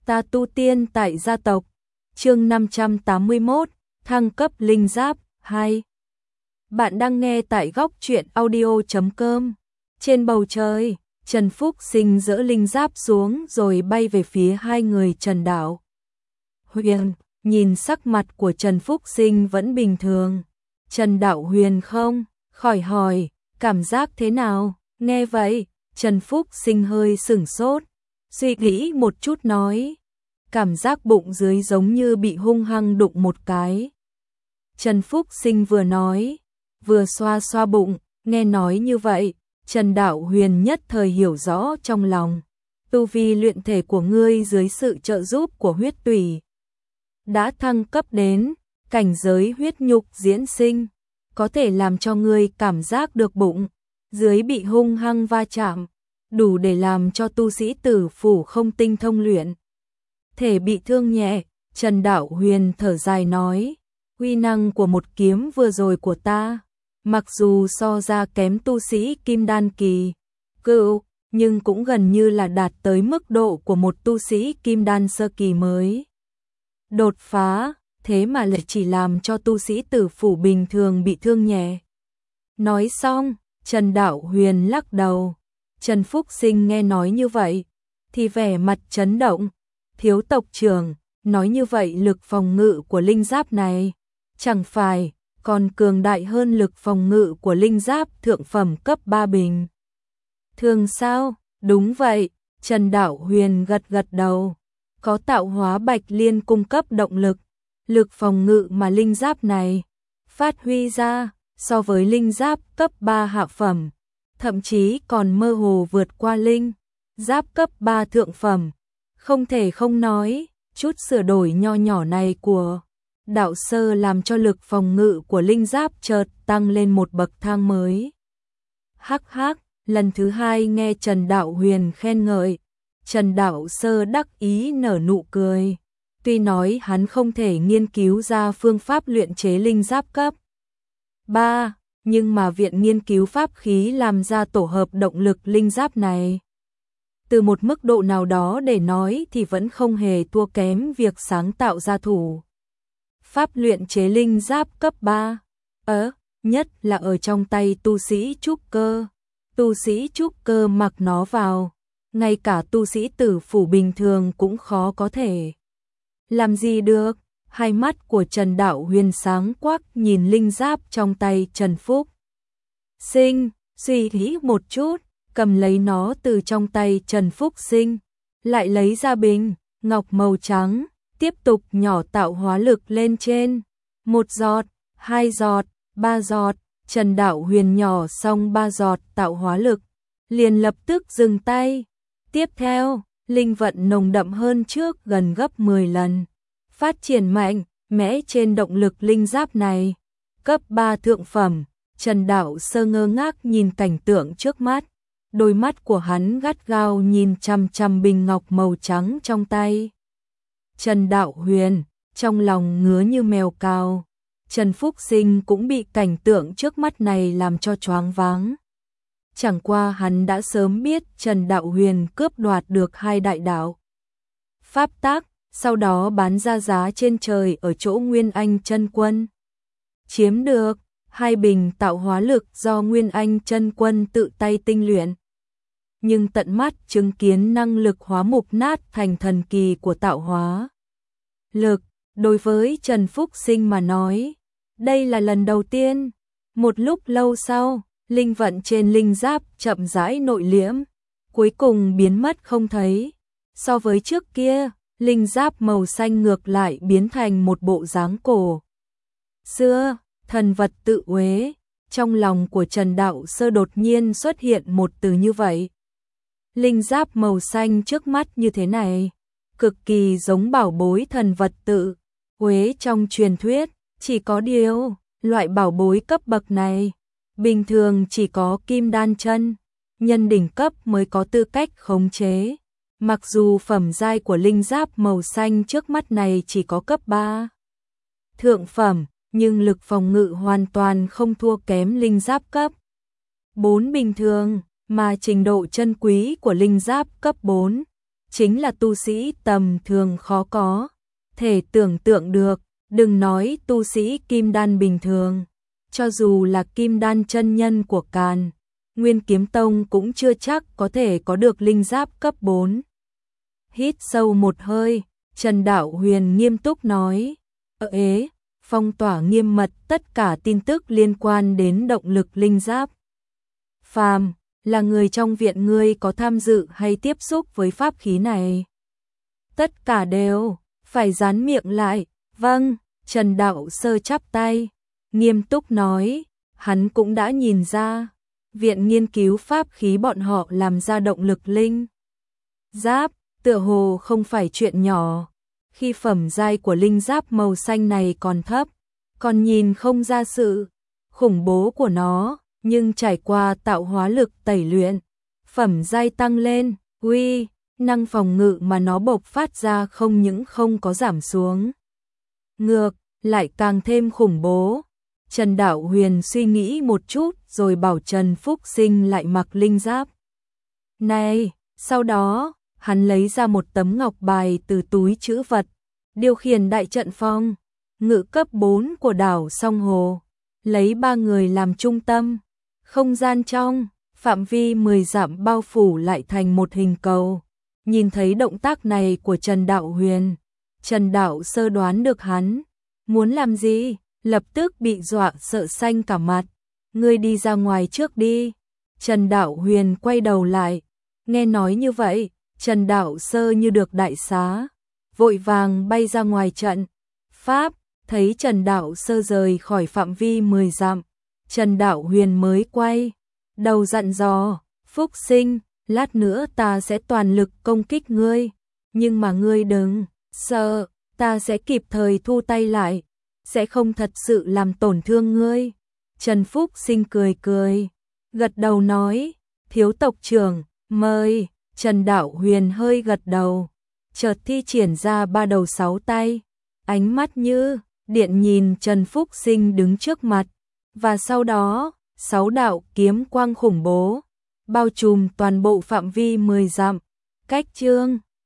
Ta tu tiên tại gia tộc. Chương 581, thăng cấp linh giáp 2. Bạn đang nghe tại góc truyện audio.com. Trên bầu trời, Trần Phúc Sinh dỡ linh giáp xuống rồi bay về phía hai người Trần Đạo Huyền. Nhìn sắc mặt của Trần Phúc Sinh vẫn bình thường. Trần Đạo Huyền không khỏi hỏi, cảm giác thế nào? Nghe vậy, Trần Phúc Sinh hơi sửng sốt, suy nghĩ một chút nói, cảm giác bụng dưới giống như bị hung hăng đụng một cái. Trần Phúc Sinh vừa nói, vừa xoa xoa bụng, nghe nói như vậy, Trần Đạo Huyền nhất thời hiểu rõ trong lòng. Tu vi luyện thể của ngươi dưới sự trợ giúp của huyết tủy đã thăng cấp đến cảnh giới huyết nhục diễn sinh, có thể làm cho ngươi cảm giác được bụng dưới bị hung hăng va chạm, đủ để làm cho tu sĩ tử phủ không tinh thông luyện thể bị thương nhẹ. Trần Đạo Huyền thở dài nói, uy năng của một kiếm vừa rồi của ta, mặc dù so ra kém tu sĩ kim đan kỳ cựu, nhưng cũng gần như là đạt tới mức độ của một tu sĩ kim đan sơ kỳ mới đột phá, thế mà lại chỉ làm cho tu sĩ tử phủ bình thường bị thương nhẹ. Nói xong, Trần Đạo Huyền lắc đầu. Trần Phúc Sinh nghe nói như vậy thì vẻ mặt chấn động. Thiếu tộc trưởng, nói như vậy lực phòng ngự của linh giáp này chẳng phải còn cường đại hơn lực phòng ngự của linh giáp thượng phẩm cấp 3 bình thường sao? Đúng vậy, Trần Đạo Huyền gật gật đầu. Có tạo hóa bạch liên cung cấp động lực, lực phòng ngự mà linh giáp này phát huy ra so với linh giáp cấp 3 hạ phẩm, thậm chí còn mơ hồ vượt qua linh giáp cấp 3 thượng phẩm. Không thể không nói, chút sửa đổi nho nhỏ này của đạo sơ làm cho lực phòng ngự của linh giáp chợt tăng lên một bậc thang mới. Hắc hắc, lần thứ hai nghe Trần Đạo Huyền khen ngợi, Trần Đạo Sơ đắc ý nở nụ cười. Tuy nói hắn không thể nghiên cứu ra phương pháp luyện chế linh giáp cấp 3, nhưng mà viện nghiên cứu pháp khí làm ra tổ hợp động lực linh giáp này, từ một mức độ nào đó để nói thì vẫn không hề thua kém việc sáng tạo ra thủ pháp luyện chế linh giáp cấp 3. Nhất là ở trong tay tu sĩ trúc cơ. Tu sĩ trúc cơ mặc nó vào, ngay cả tu sĩ tử phủ bình thường cũng khó có thể làm gì được. Hai mắt của Trần Đạo Huyền sáng quắc nhìn linh giáp trong tay Trần Phúc Sinh, suy nghĩ một chút, cầm lấy nó từ trong tay Trần Phúc Sinh, lại lấy ra bình ngọc màu trắng, tiếp tục nhỏ tạo hóa lực lên trên. 1 giọt, 2 giọt, 3 giọt, Trần Đạo Huyền nhỏ xong 3 giọt tạo hóa lực, liền lập tức dừng tay. Tiếp theo, linh vận nồng đậm hơn trước gần gấp 10 lần, phát triển mạnh mẽ trên động lực linh giáp này. Cấp 3 thượng phẩm, Trần Đạo Sơ ngơ ngác nhìn cảnh tượng trước mắt, đôi mắt của hắn gắt gao nhìn chằm chằm bình ngọc màu trắng trong tay Trần Đạo Huyền, trong lòng ngứa như mèo cào. Trần Phúc Sinh cũng bị cảnh tượng trước mắt này làm cho choáng váng. Chẳng qua hắn đã sớm biết Trần Đạo Huyền cướp đoạt được 2 đại đạo pháp tác, sau đó bán ra giá trên trời ở chỗ Nguyên Anh Chân Quân. Chiếm được 2 bình tạo hóa lực do Nguyên Anh Chân Quân tự tay tinh luyện. Nhưng tận mắt chứng kiến năng lực hóa mục nát thành thần kỳ của tạo hóa lực, đối với Trần Phúc Sinh mà nói, đây là lần đầu tiên. Một lúc lâu sau, linh vận trên linh giáp chậm rãi nội liễm, cuối cùng biến mất không thấy. So với trước kia, linh giáp màu xanh ngược lại biến thành một bộ dáng cổ xưa, thần vật tự uế. Trong lòng của Trần Đạo Sơ đột nhiên xuất hiện một từ như vậy. Linh giáp màu xanh trước mắt như thế này, cực kỳ giống bảo bối thần vật tự uế trong truyền thuyết. Chỉ có điều, loại bảo bối cấp bậc này bình thường chỉ có kim đan chân nhân đỉnh cấp mới có tư cách khống chế. Mặc dù phẩm giai của linh giáp màu xanh trước mắt này chỉ có cấp 3 thượng phẩm, nhưng lực phòng ngự hoàn toàn không thua kém linh giáp cấp 4 bình thường, mà trình độ chân quý của linh giáp cấp 4 chính là tu sĩ tầm thường khó có thể tưởng tượng được, đừng nói tu sĩ kim đan bình thường, cho dù là kim đan chân nhân của Càn Nguyên Kiếm Tông cũng chưa chắc có thể có được linh giáp cấp 4. Hít sâu một hơi, Trần Đạo Huyền nghiêm túc nói, phong tỏa nghiêm mật tất cả tin tức liên quan đến động lực linh giáp. Phàm là người trong viện ngươi có tham dự hay tiếp xúc với pháp khí này? Tất cả đều phải dán miệng lại. Vâng, Trần Đạo Sơ chắp tay, nghiêm túc nói, hắn cũng đã nhìn ra, viện nghiên cứu pháp khí bọn họ làm ra động lực linh giáp, tựa hồ không phải chuyện nhỏ. Khi phẩm giai của linh giáp màu xanh này còn thấp, còn nhìn không ra sự khủng bố của nó, nhưng trải qua tạo hóa lực tẩy luyện, phẩm giai tăng lên, năng phòng ngự mà nó bộc phát ra không những không có giảm xuống, ngược lại càng thêm khủng bố. Trần Đạo Huyền suy nghĩ một chút rồi bảo Trần Phúc Sinh lại mặc linh giáp này. Sau đó, hắn lấy ra một tấm ngọc bài từ túi trữ vật, điều khiển đại trận phong ngự cấp 4 của đảo Song Hồ, lấy 3 người làm trung tâm, không gian trong phạm vi 10 dặm bao phủ lại thành một hình cầu. Nhìn thấy động tác này của Trần Đạo Huyền, Trần Đạo Sơ đoán được hắn muốn làm gì, lập tức bị dọa sợ xanh cả mặt. Ngươi đi ra ngoài trước đi. Trần Đạo Huyền quay đầu lại, nghe nói như vậy, Trần Đạo Sơ như được đại xá, vội vàng bay ra ngoài trận pháp. Thấy Trần Đạo Sơ rời khỏi phạm vi 10 dặm, Trần Đạo Huyền mới quay đầu dặn dò, Phúc Sinh, lát nữa ta sẽ toàn lực công kích ngươi, nhưng mà ngươi đừng sợ, ta sẽ kịp thời thu tay lại, sẽ không thật sự làm tổn thương ngươi. Trần Phúc Sinh cười cười, gật đầu nói, thiếu tộc trưởng, mời. Trần Đạo Huyền hơi gật đầu, chợt thi triển ra 3 đầu 6 tay, ánh mắt như điện nhìn Trần Phúc Sinh đứng trước mặt, và sau đó, 6 đạo kiếm quang khủng bố bao trùm toàn bộ phạm vi 10 dặm. Cách chương